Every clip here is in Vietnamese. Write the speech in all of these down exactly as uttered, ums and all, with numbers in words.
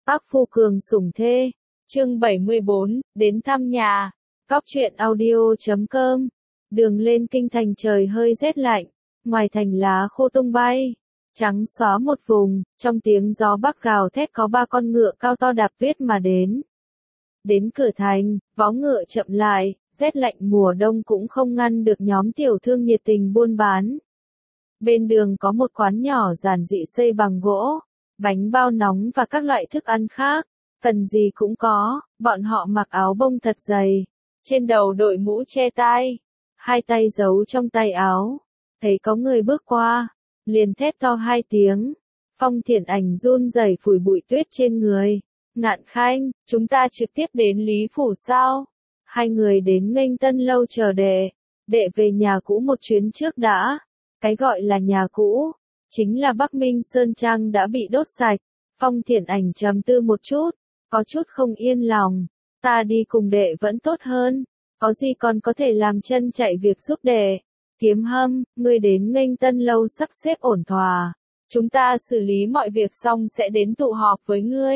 Ác phu cường sủng thê. Chương bảy mươi bốn, đến thăm nhà. Cóc truyện audio chấm com. Đường lên kinh thành trời hơi rét lạnh, ngoài thành lá khô tung bay, trắng xóa một vùng, trong tiếng gió bắc gào thét có ba con ngựa cao to đạp tuyết mà đến. Đến cửa thành, vó ngựa chậm lại, rét lạnh mùa đông cũng không ngăn được nhóm tiểu thương nhiệt tình buôn bán. Bên đường có một quán nhỏ giản dị xây bằng gỗ, bánh bao nóng và các loại thức ăn khác, cần gì cũng có. Bọn họ mặc áo bông thật dày, trên đầu đội mũ che tai, hai tay giấu trong tay áo. Thấy có người bước qua, liền thét to hai tiếng. Phong Thiển Ảnh run rẩy phủi bụi tuyết trên người. Ngạn Khanh, chúng ta trực tiếp đến Lý Phủ sao? Hai người đến nghênh Tân Lâu chờ đệ. Đệ về nhà cũ một chuyến trước đã. Cái gọi là nhà cũ, chính là Bắc Minh Sơn Trang đã bị đốt sạch. Phong Thiển Ảnh trầm tư một chút, có chút không yên lòng. Ta đi cùng đệ vẫn tốt hơn, có gì còn có thể làm chân chạy việc giúp đệ. Kiếm Hâm, ngươi đến nghênh Tân Lâu sắp xếp ổn thỏa. Chúng ta xử lý mọi việc xong sẽ đến tụ họp với ngươi.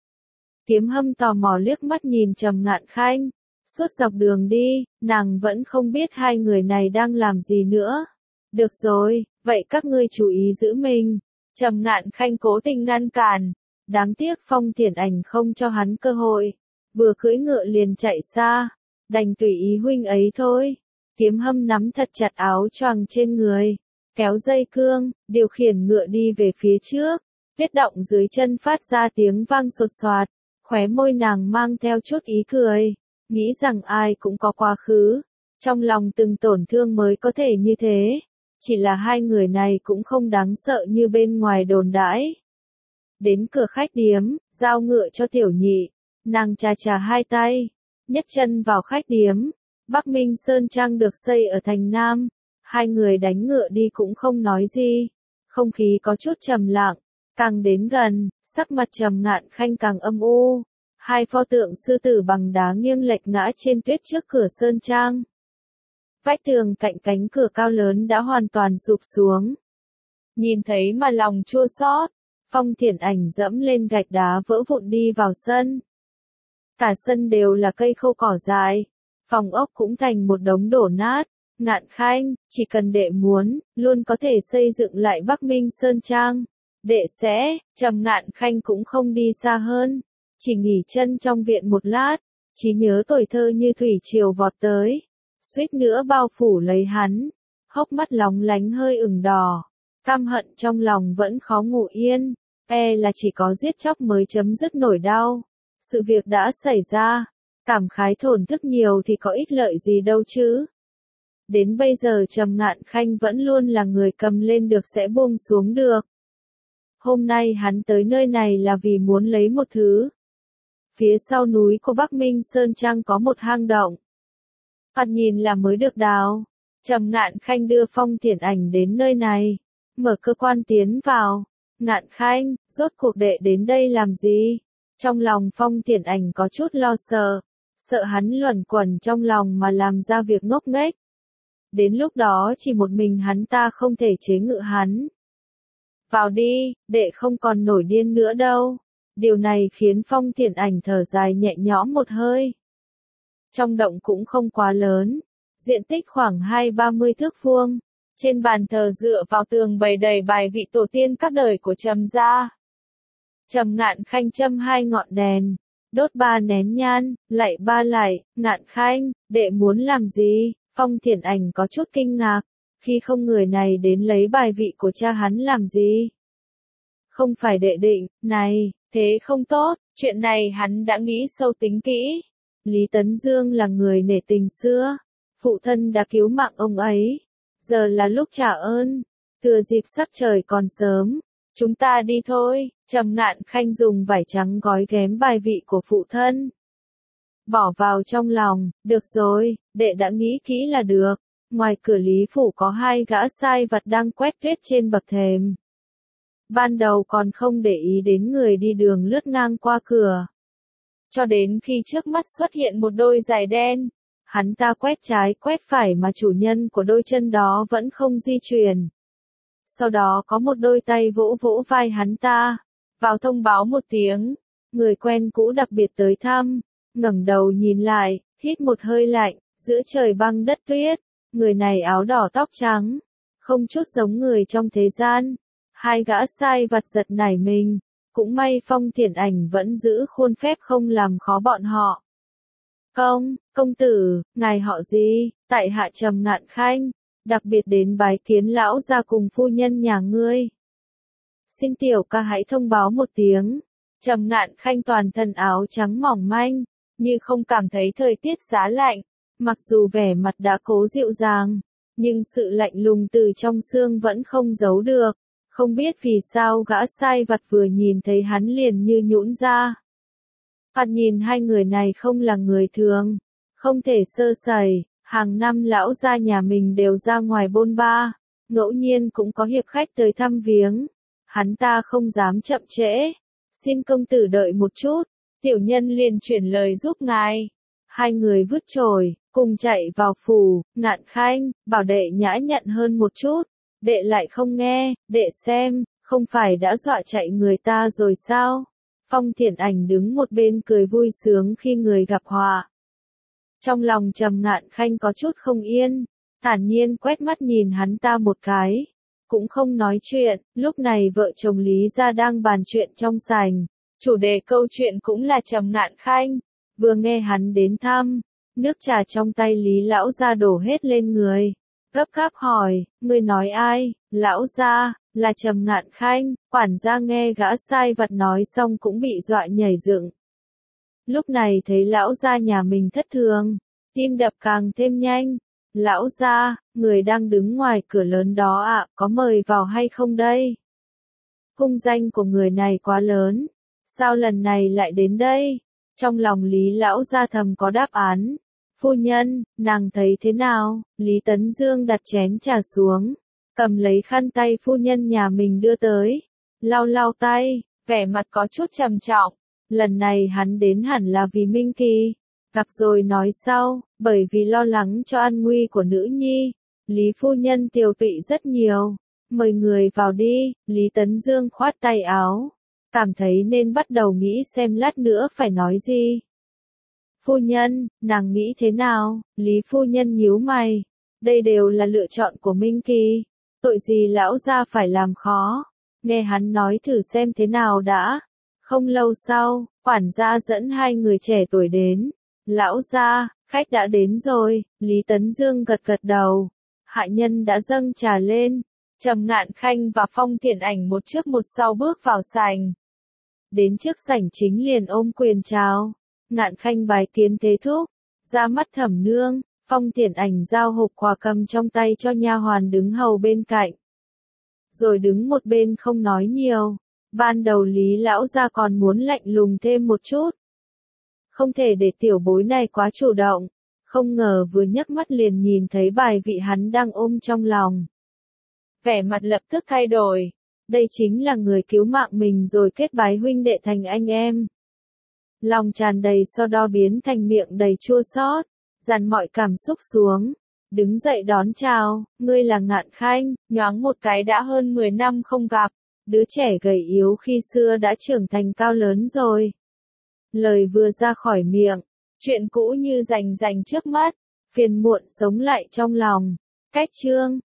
Kiếm Hâm tò mò liếc mắt nhìn Trầm Ngạn Khanh. Suốt dọc đường đi, nàng vẫn không biết hai người này đang làm gì nữa. Được rồi, vậy các ngươi chú ý giữ mình. Trầm Ngạn Khanh cố tình ngăn cản. Đáng tiếc Phong Thiển Ảnh không cho hắn cơ hội. Vừa cưỡi ngựa liền chạy xa. Đành tùy ý huynh ấy thôi. Kiếm Hâm nắm thật chặt áo choàng trên người, kéo dây cương, điều khiển ngựa đi về phía trước. Tuyết động dưới chân phát ra tiếng vang sột soạt, khóe môi nàng mang theo chút ý cười, nghĩ rằng ai cũng có quá khứ, trong lòng từng tổn thương mới có thể như thế. Chỉ là hai người này cũng không đáng sợ như bên ngoài đồn đãi. Đến cửa khách điếm, giao ngựa cho tiểu nhị, nàng chà chà hai tay, nhấc chân vào khách điếm. Bắc Minh Sơn Trang được xây ở thành Nam, hai người đánh ngựa đi cũng không nói gì, không khí có chút trầm lặng. Càng đến gần, sắc mặt Trầm Ngạn Khanh càng âm u. Hai pho tượng sư tử bằng đá nghiêng lệch ngã trên tuyết trước cửa Sơn Trang. Vách tường cạnh cánh cửa cao lớn đã hoàn toàn sụp xuống. Nhìn thấy mà lòng chua xót, Phong Thiển Ảnh dẫm lên gạch đá vỡ vụn đi vào sân. Cả sân đều là cây khô cỏ dại. Phòng ốc cũng thành một đống đổ nát. Ngạn Khanh, chỉ cần đệ muốn, luôn có thể xây dựng lại Bắc Minh Sơn Trang. Đệ sẽ, Trầm Ngạn Khanh cũng không đi xa hơn, chỉ nghỉ chân trong viện một lát. Trí nhớ tuổi thơ như thủy triều vọt tới, suýt nữa bao phủ lấy hắn. Hốc mắt lóng lánh hơi ửng đỏ, căm hận trong lòng vẫn khó ngủ yên. E là chỉ có giết chóc mới chấm dứt nổi đau. Sự việc đã xảy ra, cảm khái thổn thức nhiều thì có ích lợi gì đâu chứ. Đến bây giờ Trầm Ngạn Khanh vẫn luôn là người cầm lên được sẽ buông xuống được. Hôm nay hắn tới nơi này là vì muốn lấy một thứ. Phía sau núi của Bắc Minh Sơn Trang có một hang động. Thoạt nhìn là mới được đào. Trầm Ngạn Khanh đưa Phong Thiển Ảnh đến nơi này, mở cơ quan tiến vào. Ngạn Khanh, rốt cuộc đệ đến đây làm gì? Trong lòng Phong Thiển Ảnh có chút lo sợ, sợ hắn luẩn quẩn trong lòng mà làm ra việc ngốc nghếch. Đến lúc đó chỉ một mình hắn ta không thể chế ngự hắn. Vào đi, đệ không còn nổi điên nữa đâu. Điều này khiến Phong Thiển Ảnh thở dài nhẹ nhõm một hơi. Trong động cũng không quá lớn, diện tích khoảng hai ba mươi thước vuông. Trên bàn thờ dựa vào tường bày đầy bài vị tổ tiên các đời của Trầm gia. Trầm Ngạn Khanh châm hai ngọn đèn, đốt ba nén nhang, lạy ba lạy. Ngạn Khanh, đệ muốn làm gì? Phong Thiển Ảnh có chút kinh ngạc, khi không người này đến lấy bài vị của cha hắn làm gì? Không phải đệ định, này, thế không tốt, chuyện này hắn đã nghĩ sâu tính kỹ. Lý Tấn Dương là người nể tình xưa, phụ thân đã cứu mạng ông ấy, giờ là lúc trả ơn, thừa dịp sắc trời còn sớm, chúng ta đi thôi. Trầm Ngạn Khanh dùng vải trắng gói ghém bài vị của phụ thân, bỏ vào trong lòng. Được rồi, đệ đã nghĩ kỹ là được. Ngoài cửa Lý Phủ có hai gã sai vặt đang quét tuyết trên bậc thềm. Ban đầu còn không để ý đến người đi đường lướt ngang qua cửa, cho đến khi trước mắt xuất hiện một đôi giày đen. Hắn ta quét trái quét phải mà chủ nhân của đôi chân đó vẫn không di chuyển. Sau đó có một đôi tay vỗ vỗ vai hắn ta, vào thông báo một tiếng. người quen cũ đặc biệt tới thăm, ngẩng đầu nhìn lại, hít một hơi lạnh, giữa trời băng đất tuyết, người này áo đỏ tóc trắng, không chút giống người trong thế gian. Hai gã sai vặt giật nảy mình, cũng may Phong Thiển Ảnh vẫn giữ khuôn phép không làm khó bọn họ. Công, công tử, ngài họ gì? Tại hạ Trầm Ngạn Khanh, đặc biệt đến bái kiến lão gia cùng phu nhân nhà ngươi. Xin tiểu ca hãy thông báo một tiếng. Trầm Ngạn Khanh toàn thân áo trắng mỏng manh, như không cảm thấy thời tiết giá lạnh, mặc dù vẻ mặt đã cố dịu dàng, nhưng sự lạnh lùng từ trong xương vẫn không giấu được. Không biết vì sao gã sai vặt vừa nhìn thấy hắn liền như nhũn ra. Thoạt nhìn hai người này không là người thường, không thể sơ sẩy, hàng năm lão gia nhà mình đều ra ngoài bôn ba, ngẫu nhiên cũng có hiệp khách tới thăm viếng. Hắn ta không dám chậm trễ, xin công tử đợi một chút, tiểu nhân liền chuyển lời giúp ngài. Hai người vứt chổi, cùng chạy vào phủ. Ngạn Khanh, bảo đệ nhã nhặn hơn một chút. Đệ lại không nghe, đệ xem, không phải đã dọa chạy người ta rồi sao? Phong Thiển Ảnh đứng một bên cười vui sướng khi người gặp họa. Trong lòng Trầm Ngạn Khanh có chút không yên, thản nhiên quét mắt nhìn hắn ta một cái, cũng không nói chuyện. Lúc này vợ chồng Lý gia đang bàn chuyện trong sảnh, chủ đề câu chuyện cũng là Trầm Ngạn Khanh. Vừa nghe hắn đến thăm, nước trà trong tay Lý lão gia đổ hết lên người. Gấp gáp hỏi, ngươi nói ai? Lão gia, là Trầm Ngạn Khanh. Quản gia nghe gã sai vặt nói xong cũng bị dọa nhảy dựng. Lúc này thấy lão gia nhà mình thất thường, tim đập càng thêm nhanh. Lão gia, người đang đứng ngoài cửa lớn đó ạ, à, có mời vào hay không đây? Hung danh của người này quá lớn, sao lần này lại đến đây? Trong lòng Lý lão gia thầm có đáp án. Phu nhân, nàng thấy thế nào? Lý Tấn Dương đặt chén trà xuống, cầm lấy khăn tay phu nhân nhà mình đưa tới, lau lau tay, vẻ mặt có chút trầm trọng. Lần này hắn đến hẳn là vì Minh Kỳ, gặp rồi nói sau, bởi vì lo lắng cho an nguy của nữ nhi. Lý phu nhân tiều tụy rất nhiều, mời người vào đi. Lý Tấn Dương khoát tay áo, cảm thấy nên bắt đầu nghĩ xem lát nữa phải nói gì. Phu nhân, nàng nghĩ thế nào? Lý phu nhân nhíu mày. Đây đều là lựa chọn của Minh Kỳ. Tội gì lão gia phải làm khó. Nghe hắn nói thử xem thế nào đã. Không lâu sau, quản gia dẫn hai người trẻ tuổi đến. Lão gia, khách đã đến rồi. Lý Tấn Dương gật gật đầu. Hạ nhân đã dâng trà lên. Trầm Ngạn Khanh và Phong Thiển Ảnh một trước một sau bước vào sảnh. Đến trước sảnh chính liền ôm quyền chào. Ngạn Khanh bái kiến thế thúc, ra mắt Thẩm nương. Phong Thiển Ảnh giao hộp quà cầm trong tay cho nha hoàn đứng hầu bên cạnh, rồi đứng một bên không nói nhiều. Ban đầu Lý lão gia còn muốn lạnh lùng thêm một chút, không thể để tiểu bối này quá chủ động. Không ngờ vừa nhấc mắt liền nhìn thấy bài vị hắn đang ôm trong lòng, vẻ mặt lập tức thay đổi. Đây chính là người cứu mạng mình rồi kết bái huynh đệ thành anh em. Lòng tràn đầy so đo biến thành miệng đầy chua xót, dàn mọi cảm xúc xuống, đứng dậy đón chào. Ngươi là Ngạn Khanh? Nhoáng một cái đã hơn mười năm không gặp, đứa trẻ gầy yếu khi xưa đã trưởng thành cao lớn rồi. Lời vừa ra khỏi miệng, chuyện cũ như rành rành trước mắt, phiền muộn sống lại trong lòng. Cách chương